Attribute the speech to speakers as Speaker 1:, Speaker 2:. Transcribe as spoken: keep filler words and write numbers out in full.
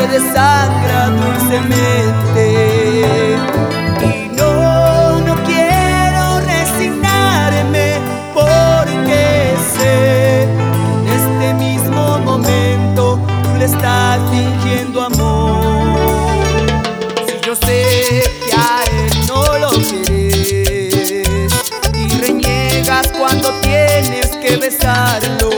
Speaker 1: te desangra dulcemente. Y no, no quiero resignarme, porque sé que en este mismo momento tú le estás fingiendo amor. Si yo sé que a él no lo quieres y reniegas cuando tienes que besarlo,